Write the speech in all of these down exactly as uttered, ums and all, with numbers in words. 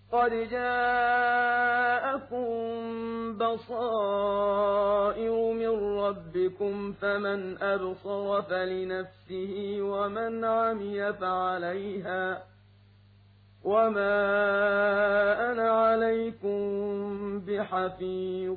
قد جاءكم بصائر من ربكم فمن أبصر فلنفسه ومن عمي فعليها وما أنا عليكم بحفيظ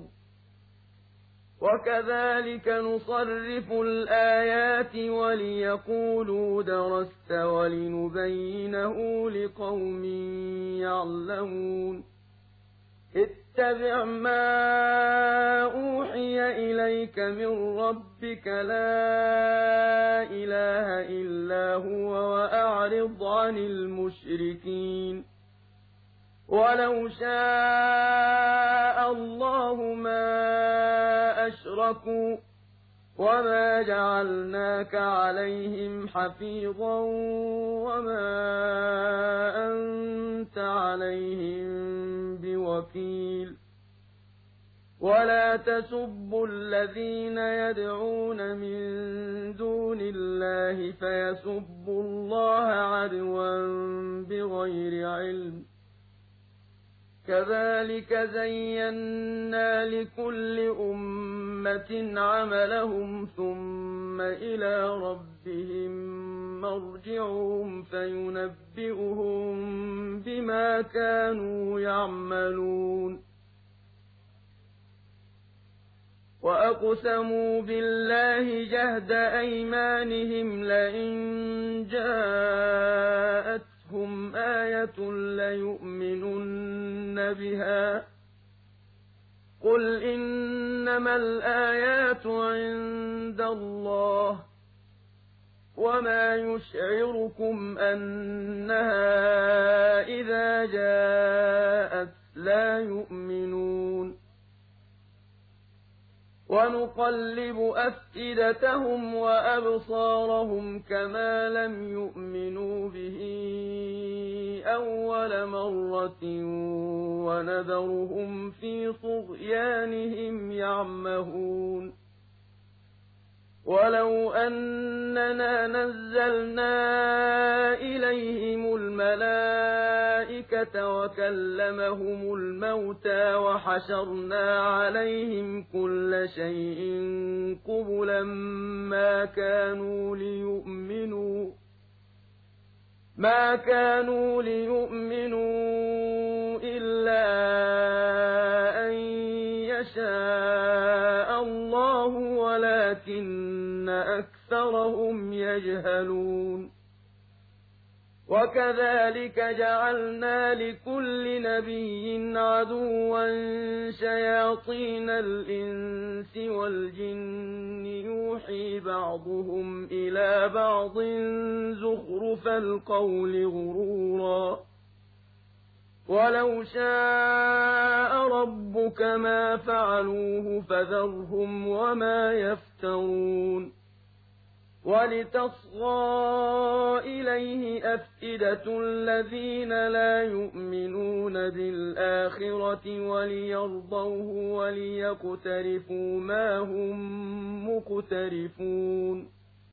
وكذلك نصرف الآيات وليقولوا درست ولنبينه لقوم يعلمون اتبع ما أوحي إليك من ربك لا إله إلا هو وأعرض عن المشركين ولو شاء الله ما أشركوا وما جعلناك عليهم حفيظا وما أنت عليهم بوكيل ولا تسبوا الذين يدعون من دون الله فيسبوا الله عدوا بغير علم كذلك زينا لكل أمة عملهم ثم إلى ربهم مرجعهم فينبئهم بما كانوا يعملون وأقسموا بالله جهد أيمانهم لئن جاءتهم آية ليؤمنن بها قل إنما الآيات عند الله وما يشعركم أنها إذا جاءت لا يؤمنون ونقلب أفئدتهم وأبصارهم كما لم يؤمنوا به أول مرة ونذرهم في طغيانهم يعمهون ولو أننا نزلنا إليهم الملائكة وكلمهم الموتى وحشرنا عليهم كل شيء قبلا ما كانوا ليؤمنوا ما كانوا ليؤمنوا إلا أن يشاء الله ولكن أكثرهم يجهلون وكذلك جعلنا لكل نبي عدوا شياطين الإنس والجن يوحي بعضهم إلى بعض زخرف القول غرورا ولو شاء ربك ما فعلوه فذرهم وما يفترون ولتصغى إليه أفئدة الذين لا يؤمنون بالآخرة وليرضوه وليقترفوا ما هم مقترفون